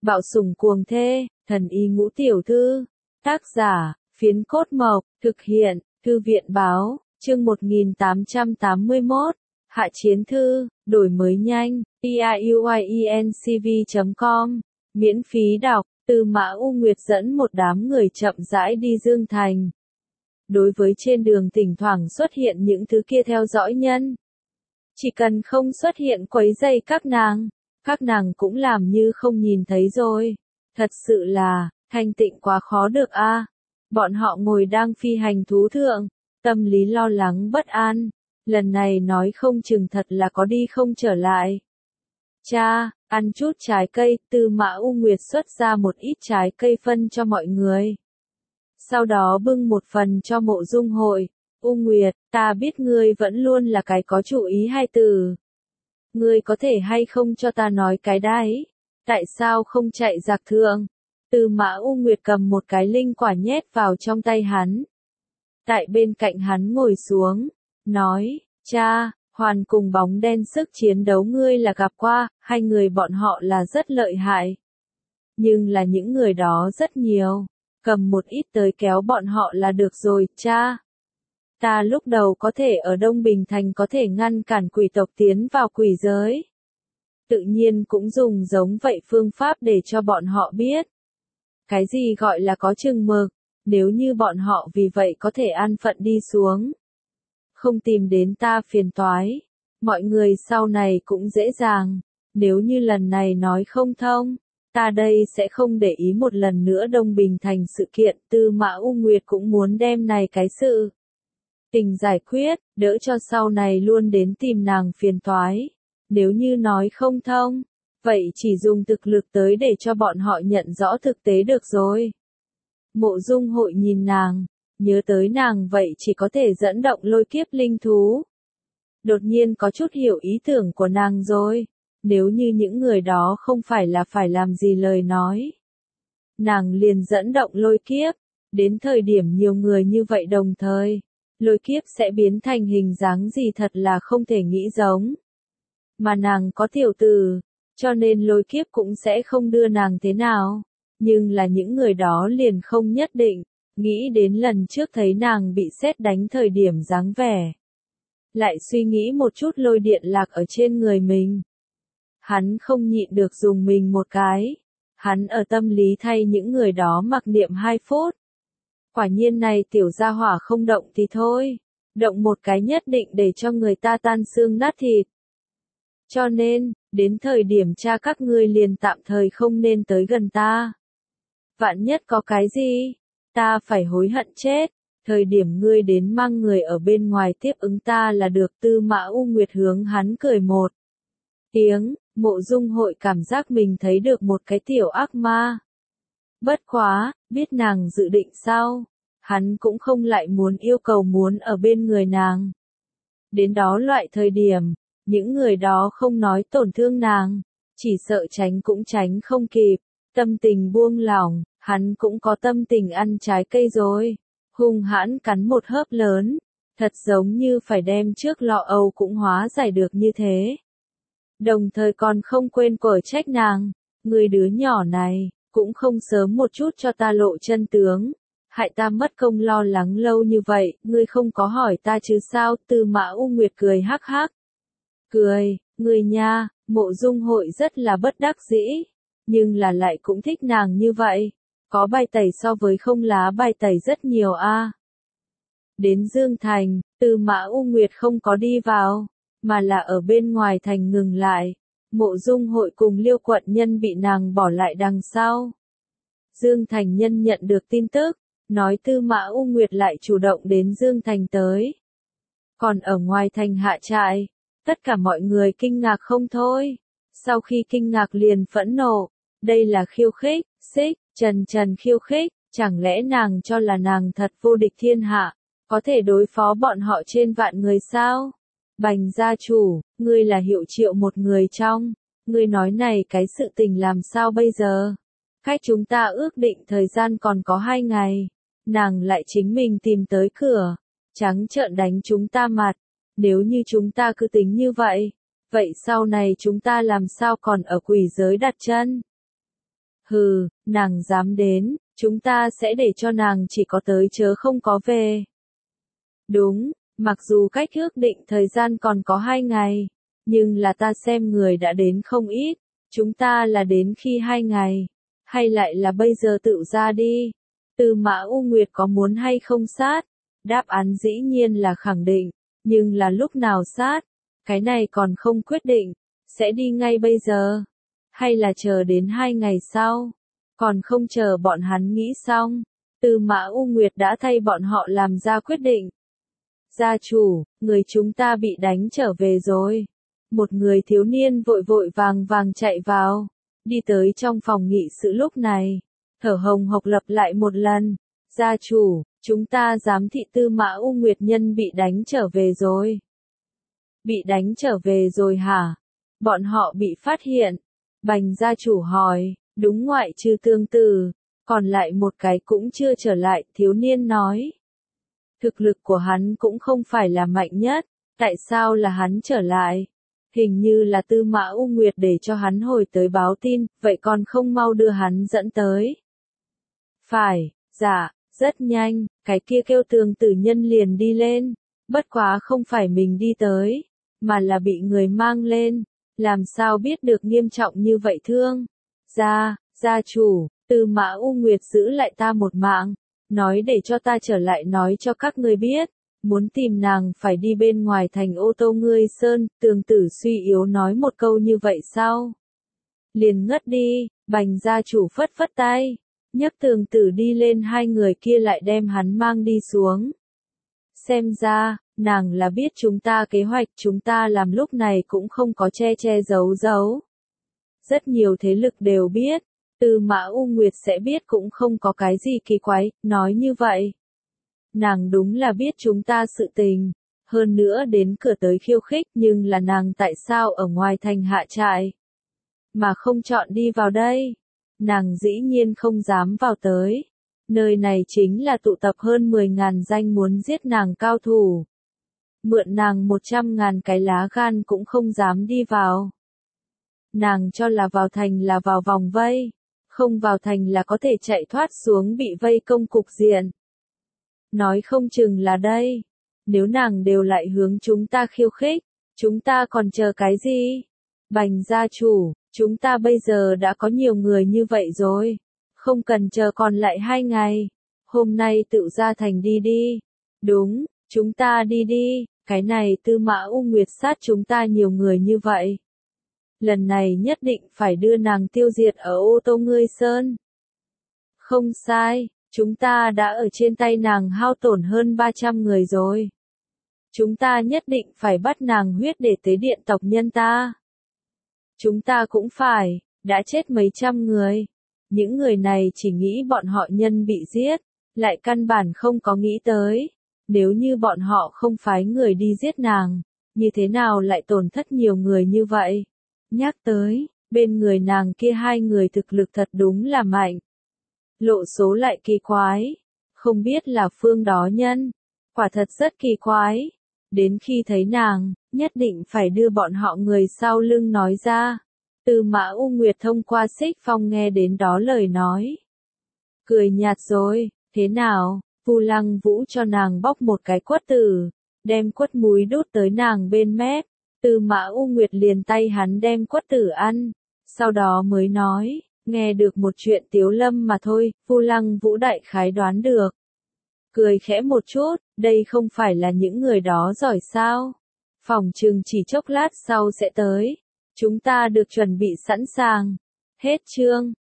Bạo sủng cuồng thê, thần y ngũ tiểu thư. Tác giả, Phiến Cốt Mộc, thực hiện, Thư viện báo, chương 1881. Hạ chiến thư, đổi mới nhanh, piuiencv.com, miễn phí đọc, Tư Mã U Nguyệt dẫn một đám người chậm rãi đi Dương Thành. Đối với trên đường thỉnh thoảng xuất hiện những thứ kia theo dõi nhân. Chỉ cần không xuất hiện quấy rầy các nàng cũng làm như không nhìn thấy rồi. Thật sự là, thanh tịnh quá khó được a. Bọn họ ngồi đang phi hành thú thượng, tâm lý lo lắng bất an. Lần này nói không chừng thật là có đi không trở lại. Cha, ăn chút trái cây, Tư Mã U Nguyệt xuất ra một ít trái cây phân cho mọi người. Sau đó bưng một phần cho Mộ Dung Hội. U Nguyệt, ta biết ngươi vẫn luôn là cái có chủ ý hai từ. Ngươi có thể hay không cho ta nói cái đấy? Tại sao không chạy giặc thượng? Tư Mã U Nguyệt cầm một cái linh quả nhét vào trong tay hắn. Tại bên cạnh hắn ngồi xuống, nói, cha, Hoàn cùng bóng đen sức chiến đấu ngươi là gặp qua, hai người bọn họ là rất lợi hại. Nhưng là những người đó rất nhiều, cầm một ít tới kéo bọn họ là được rồi, cha. Ta lúc đầu có thể ở Đông Bình Thành có thể ngăn cản quỷ tộc tiến vào quỷ giới. Tự nhiên cũng dùng giống vậy phương pháp để cho bọn họ biết. Cái gì gọi là có chừng mực, nếu như bọn họ vì vậy có thể an phận đi xuống. Không tìm đến ta phiền toái, mọi người sau này cũng dễ dàng, nếu như lần này nói không thông, ta đây sẽ không để ý một lần nữa Đông Bình Thành sự kiện. Tư Mã U Nguyệt cũng muốn đem này cái sự tình giải quyết, đỡ cho sau này luôn đến tìm nàng phiền toái. Nếu như nói không thông, vậy chỉ dùng thực lực tới để cho bọn họ nhận rõ thực tế được rồi. Mộ Dung Hội nhìn nàng, nhớ tới nàng vậy chỉ có thể dẫn động lôi kiếp linh thú. Đột nhiên có chút hiểu ý tưởng của nàng rồi, nếu như những người đó không phải là phải làm gì lời nói. Nàng liền dẫn động lôi kiếp, đến thời điểm nhiều người như vậy đồng thời, lôi kiếp sẽ biến thành hình dáng gì thật là không thể nghĩ giống. Mà nàng có tiểu tử, cho nên lôi kiếp cũng sẽ không đưa nàng thế nào, nhưng là những người đó liền không nhất định. Nghĩ đến lần trước thấy nàng bị sét đánh thời điểm dáng vẻ. Lại suy nghĩ một chút lôi điện lạc ở trên người mình. Hắn không nhịn được dùng mình một cái. Hắn ở tâm lý thay những người đó mặc niệm 2 phút. Quả nhiên này tiểu gia hỏa không động thì thôi. Động một cái nhất định để cho người ta tan xương nát thịt. Cho nên, đến thời điểm cha các ngươi liền tạm thời không nên tới gần ta. Vạn nhất có cái gì? Ta phải hối hận chết, thời điểm ngươi đến mang người ở bên ngoài tiếp ứng ta là được. Tư Mã U Nguyệt hướng hắn cười một tiếng, Mộ Dung Hội cảm giác mình thấy được một cái tiểu ác ma. Bất quá, biết nàng dự định sao, hắn cũng không lại muốn yêu cầu muốn ở bên người nàng. Đến đó loại thời điểm, những người đó không nói tổn thương nàng, chỉ sợ tránh cũng tránh không kịp, tâm tình buông lỏng. Hắn cũng có tâm tình ăn trái cây rồi, hung hãn cắn một hớp lớn, thật giống như phải đem trước lọ âu cũng hóa giải được như thế. Đồng thời còn không quên quở trách nàng, người đứa nhỏ này, cũng không sớm một chút cho ta lộ chân tướng, hại ta mất công lo lắng lâu như vậy, ngươi không có hỏi ta chứ sao? Tư Mã U Nguyệt cười hắc hắc. Cười, người nha, Mộ Dung Hội rất là bất đắc dĩ, nhưng là lại cũng thích nàng như vậy. Có bài tẩy so với không lá bài tẩy rất nhiều a. Đến Dương Thành, Tư Mã U Nguyệt không có đi vào, mà là ở bên ngoài thành ngừng lại. Mộ Dung Hội cùng Liêu quận nhân bị nàng bỏ lại đằng sau. Dương Thành nhân nhận được tin tức, nói Tư Mã U Nguyệt lại chủ động đến Dương Thành tới. Còn ở ngoài thành hạ trại, tất cả mọi người kinh ngạc không thôi. Sau khi kinh ngạc liền phẫn nộ, đây là khiêu khích, Trần khiêu khích, chẳng lẽ nàng cho là nàng thật vô địch thiên hạ, có thể đối phó bọn họ trên vạn người sao? Bành gia chủ, ngươi là hiệu triệu một người trong, ngươi nói này cái sự tình làm sao bây giờ? Khách chúng ta ước định thời gian còn có 2 ngày, nàng lại chính mình tìm tới cửa, trắng trợn đánh chúng ta mặt, nếu như chúng ta cứ tính như vậy, vậy sau này chúng ta làm sao còn ở quỷ giới đặt chân? Hừ, nàng dám đến, chúng ta sẽ để cho nàng chỉ có tới chớ không có về. Đúng, mặc dù cách ước định thời gian còn có 2 ngày, nhưng là ta xem người đã đến không ít, chúng ta là đến khi 2 ngày, hay lại là bây giờ tự ra đi. Tư Mã U Nguyệt có muốn hay không sát? Đáp án dĩ nhiên là khẳng định, nhưng là lúc nào sát? Cái này còn không quyết định, sẽ đi ngay bây giờ, hay là chờ đến 2 ngày sau? Còn không chờ bọn hắn nghĩ xong, Tư Mã U Nguyệt đã thay bọn họ làm ra quyết định. Gia chủ, người chúng ta bị đánh trở về rồi. Một người thiếu niên vội vội vàng vàng chạy vào, đi tới trong phòng nghị sự lúc này, thở hồng hộc lặp lại một lần. Gia chủ, chúng ta giám thị Tư Mã U Nguyệt nhân bị đánh trở về rồi. Bị đánh trở về rồi hả? Bọn họ bị phát hiện. Bành gia chủ hỏi, đúng ngoại trừ Tương Tử, còn lại một cái cũng chưa trở lại, thiếu niên nói. Thực lực của hắn cũng không phải là mạnh nhất, tại sao là hắn trở lại? Hình như là Tư Mã U Nguyệt để cho hắn hồi tới báo tin, vậy còn không mau đưa hắn dẫn tới. Phải, dạ, rất nhanh, cái kia kêu Tương Tử nhân liền đi lên, bất quá không phải mình đi tới, mà là bị người mang lên, làm sao biết được nghiêm trọng như vậy thương. Gia chủ, Tư Mã U Nguyệt giữ lại ta một mạng, nói để cho ta trở lại nói cho các ngươi biết, muốn tìm nàng phải đi bên ngoài thành Ô Tô Ngươi Sơn. Tương Tử suy yếu nói một câu như vậy sao? Liền ngất đi. Bành gia chủ phất phất tay, nhấc Tương Tử đi lên, hai người kia lại đem hắn mang đi xuống. Xem ra, nàng là biết chúng ta kế hoạch, chúng ta làm lúc này cũng không có che che giấu giấu. Rất nhiều thế lực đều biết, Tư Mã U Nguyệt sẽ biết cũng không có cái gì kỳ quái, nói như vậy. Nàng đúng là biết chúng ta sự tình, hơn nữa đến cửa tới khiêu khích, nhưng là nàng tại sao ở ngoài thành hạ trại, mà không chọn đi vào đây? Nàng dĩ nhiên không dám vào tới. Nơi này chính là tụ tập hơn 10.000 danh muốn giết nàng cao thủ. Mượn nàng 100.000 cái lá gan cũng không dám đi vào. Nàng cho là vào thành là vào vòng vây, không vào thành là có thể chạy thoát xuống bị vây công cục diện. Nói không chừng là đây. Nếu nàng đều lại hướng chúng ta khiêu khích, chúng ta còn chờ cái gì? Bành gia chủ, chúng ta bây giờ đã có nhiều người như vậy rồi. Không cần chờ còn lại 2 ngày. Hôm nay tự ra thành đi đi. Đúng, chúng ta đi đi. Cái này Tư Mã U Nguyệt sát chúng ta nhiều người như vậy. Lần này nhất định phải đưa nàng tiêu diệt ở Ô Tô Ngươi Sơn. Không sai, chúng ta đã ở trên tay nàng hao tổn hơn 300 người rồi. Chúng ta nhất định phải bắt nàng huyết để tế điện tộc nhân ta. Chúng ta cũng phải, đã chết mấy trăm người. Những người này chỉ nghĩ bọn họ nhân bị giết, lại căn bản không có nghĩ tới. Nếu như bọn họ không phái người đi giết nàng, như thế nào lại tổn thất nhiều người như vậy? Nhắc tới, bên người nàng kia 2 người thực lực thật đúng là mạnh. Lộ số lại kỳ quái. Không biết là phương đó nhân. Quả thật rất kỳ quái. Đến khi thấy nàng, nhất định phải đưa bọn họ người sau lưng nói ra. Tư Mã U Nguyệt thông qua Xích Phong nghe đến đó lời nói. Cười nhạt rồi, thế nào? Vu Lăng Vũ cho nàng bóc một cái quất tử, đem quất múi đút tới nàng bên mép. Tư Mã U Nguyệt liền tay hắn đem quất tử ăn, sau đó mới nói, nghe được một chuyện tiếu lâm mà thôi. Vu Lăng Vũ đại khái đoán được. Cười khẽ một chút, đây không phải là những người đó giỏi sao? Phòng chừng chỉ chốc lát sau sẽ tới. Chúng ta được chuẩn bị sẵn sàng. Hết chương.